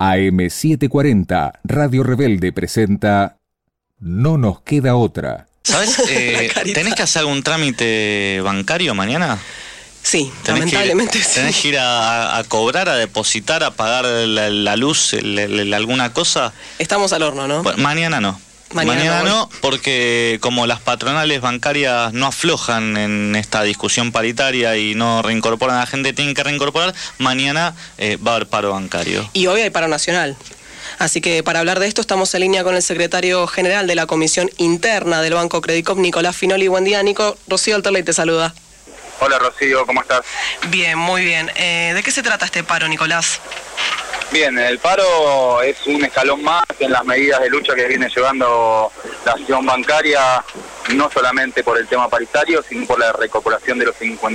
AM740, Radio Rebelde presenta No nos queda otra. ¿Sabes? ¿Tenés que hacer algún trámite bancario mañana? Sí, lamentablemente sí. ¿Tenés que ir a cobrar, a depositar, a pagar la luz, alguna cosa? Estamos al horno, ¿no? Bueno, mañana no. Mañana no, porque como las patronales bancarias no aflojan en esta discusión paritaria y no reincorporan a la gente, tienen que reincorporar, mañana va a haber paro bancario. Y hoy hay paro nacional. Así que para hablar de esto estamos en línea con el secretario general de la Comisión Interna del Banco Credicop, Nicolás Finoli. Buen día, Nico. Rocío Alterley te saluda. Hola, Rocío, ¿cómo estás? Bien, muy bien. ¿De qué se trata este paro, Nicolás? Bien, el paro es un escalón más en las medidas de lucha que viene llevando la acción bancaria, no solamente por el tema paritario, sino por la reincorporación de los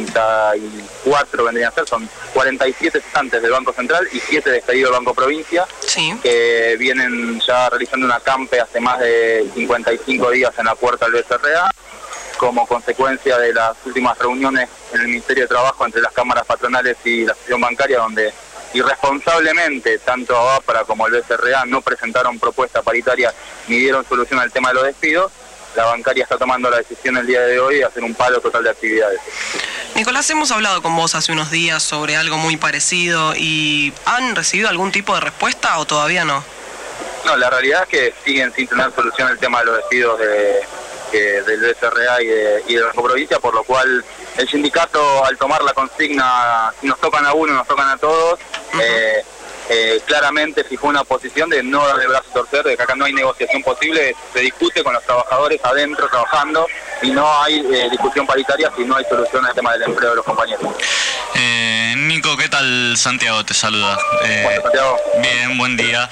54, vendrían a ser, son 47 cesantes del Banco Central y 7 despedidos del Banco Provincia, sí, que vienen ya realizando una acampe hace más de 55 días en la puerta del BCRA, como consecuencia de las últimas reuniones en el Ministerio de Trabajo entre las cámaras patronales y la acción bancaria, donde irresponsablemente tanto ABAPRA como el BCRA no presentaron propuesta paritaria ni dieron solución al tema de los despidos. La bancaria está tomando la decisión el día de hoy de hacer un paro total de actividades. Nicolás, hemos hablado con vos hace unos días sobre algo muy parecido y ¿han recibido algún tipo de respuesta o todavía no? No, la realidad es que siguen sin tener solución el tema de los despidos del BCRA y de Banco Provincia, por lo cual el sindicato, al tomar la consigna, si nos tocan a uno, nos tocan a todos, claramente fijó una posición de no darle brazo a torcer, de que acá no hay negociación posible, se discute con los trabajadores adentro trabajando y no hay discusión paritaria si no hay solución al tema del empleo de los compañeros. Nico, ¿qué tal? Santiago te saluda. Bueno, Santiago. Bien, buen día.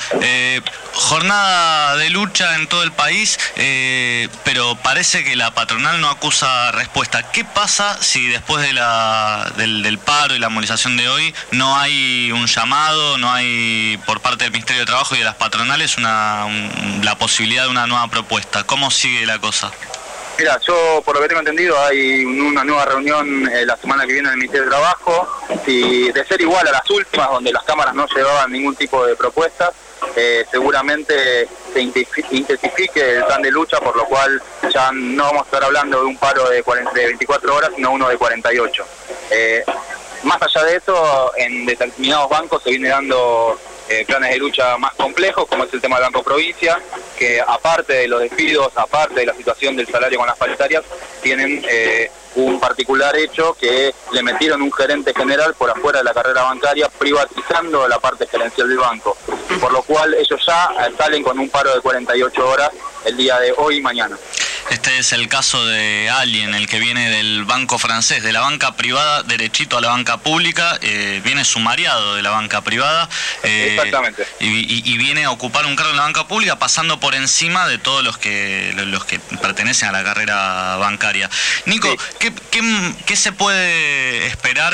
Jornada de lucha en todo el país, pero parece que la patronal no acusa respuesta. ¿Qué pasa si después del paro y la movilización de hoy no hay un llamado, no hay por parte del Ministerio de Trabajo y de las patronales la posibilidad de una nueva propuesta? ¿Cómo sigue la cosa? Mira, yo por lo que tengo entendido hay una nueva reunión la semana que viene en el Ministerio de Trabajo, y de ser igual a las últimas, donde las cámaras no llevaban ningún tipo de propuestas, seguramente se intensifique el plan de lucha, por lo cual ya no vamos a estar hablando de un paro de 24 horas, sino uno de 48. Más allá de eso, en determinados bancos se viene dando planes de lucha más complejos, como es el tema del Banco Provincia, que aparte de los despidos, aparte de la situación del salario con las paritarias, tienen un particular hecho que le metieron un gerente general por afuera de la carrera bancaria, privatizando la parte gerencial del banco, por lo cual ellos ya salen con un paro de 48 horas el día de hoy y mañana. Este es el caso de Alien, el que viene del banco francés, de la banca privada, derechito a la banca pública, viene sumariado de la banca privada. Exactamente. Y viene a ocupar un cargo en la banca pública, pasando por encima de todos los que pertenecen a la carrera bancaria. Nico, sí. ¿Qué se puede esperar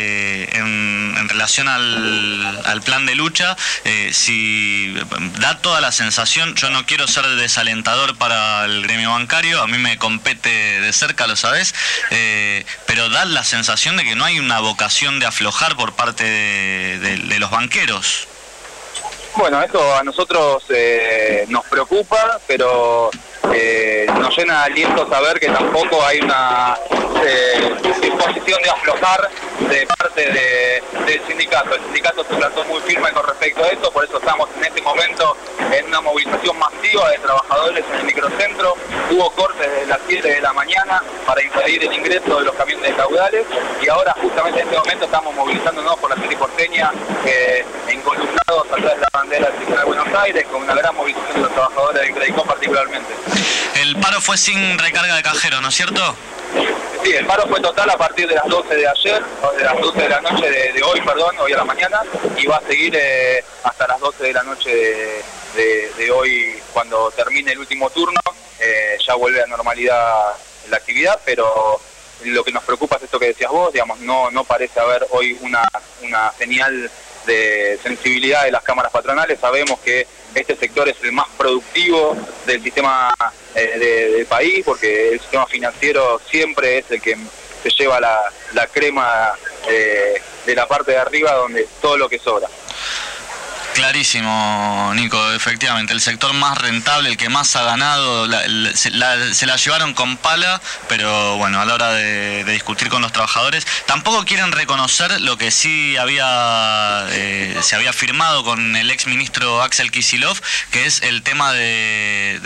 en relación al plan de lucha? Si da toda la sensación, yo no quiero ser desalentador para el gremio bancario, a mí me compete de cerca, lo sabés, pero da la sensación de que no hay una vocación de aflojar por parte de los banqueros. Bueno, eso a nosotros nos preocupa, pero nos llena de aliento saber que tampoco hay una disposición de aflojar de parte del sindicato. El sindicato se plantó muy firme con respecto a esto, por eso estamos en este momento en una movilización masiva de trabajadores en el microcentro. Hubo cortes desde las 7 de la mañana para impedir el ingreso de los camiones de caudales, y ahora justamente en este momento estamos movilizándonos por la City porteña, encolumnados atrás de la bandera del Tribunal de Buenos Aires, con una gran movilización de los trabajadores del Credicop particularmente. El paro fue sin recarga de cajero, ¿no es cierto? Sí, el paro fue total a partir de las 12 de ayer, de las 12 de la noche de hoy, hoy a la mañana, y va a seguir hasta las 12 de la noche de hoy, cuando termine el último turno. Ya vuelve a normalidad la actividad, pero lo que nos preocupa es esto que decías vos, digamos, no parece haber hoy una señal de sensibilidad de las cámaras patronales. Sabemos que este sector es el más productivo del sistema del país, porque el sistema financiero siempre es el que se lleva la crema de la parte de arriba, donde todo lo que sobra. Clarísimo, Nico, efectivamente, el sector más rentable, el que más ha ganado, se la llevaron con pala, pero bueno, a la hora de discutir con los trabajadores, tampoco quieren reconocer lo que sí se había firmado con el ex ministro Axel Kicillof, que es el tema de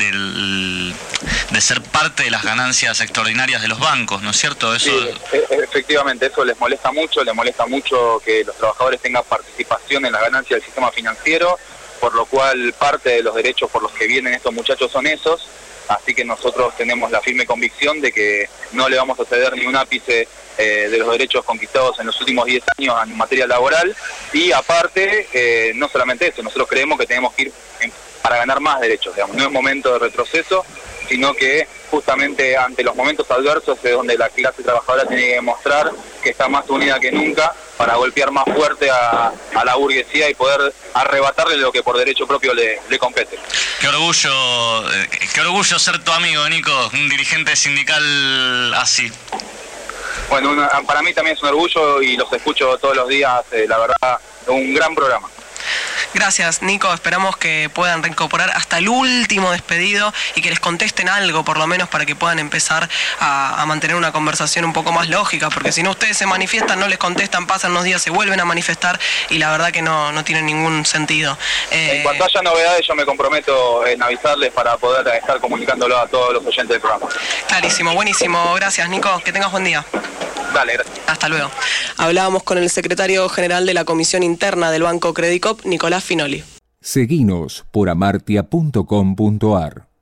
ser parte de las ganancias extraordinarias de los bancos, ¿no es cierto? Eso... Sí, efectivamente, eso les molesta mucho que los trabajadores tengan participación en las ganancias del sistema financiero, por lo cual parte de los derechos por los que vienen estos muchachos son esos, así que nosotros tenemos la firme convicción de que no le vamos a ceder ni un ápice de los derechos conquistados en los últimos 10 años en materia laboral, y aparte, no solamente eso, nosotros creemos que tenemos que ir para ganar más derechos, digamos, no es momento de retroceso, sino que justamente ante los momentos adversos es donde la clase trabajadora tiene que demostrar que está más unida que nunca para golpear más fuerte a la burguesía y poder arrebatarle lo que por derecho propio le compete. Qué orgullo ser tu amigo, Nico, un dirigente sindical así. Bueno, para mí también es un orgullo y los escucho todos los días, la verdad, un gran programa. Gracias, Nico. Esperamos que puedan reincorporar hasta el último despedido y que les contesten algo, por lo menos, para que puedan empezar a mantener una conversación un poco más lógica, porque si no, ustedes se manifiestan, no les contestan, pasan unos días, se vuelven a manifestar y la verdad que no tiene ningún sentido. En cuanto haya novedades, yo me comprometo en avisarles para poder estar comunicándolo a todos los oyentes del programa. Clarísimo, buenísimo. Gracias, Nico. Que tengas buen día. Dale, gracias. Hasta luego. Hablábamos con el secretario general de la Comisión Interna del Banco Credicop, Nicolás Finoli. Seguinos por amartia.com.ar.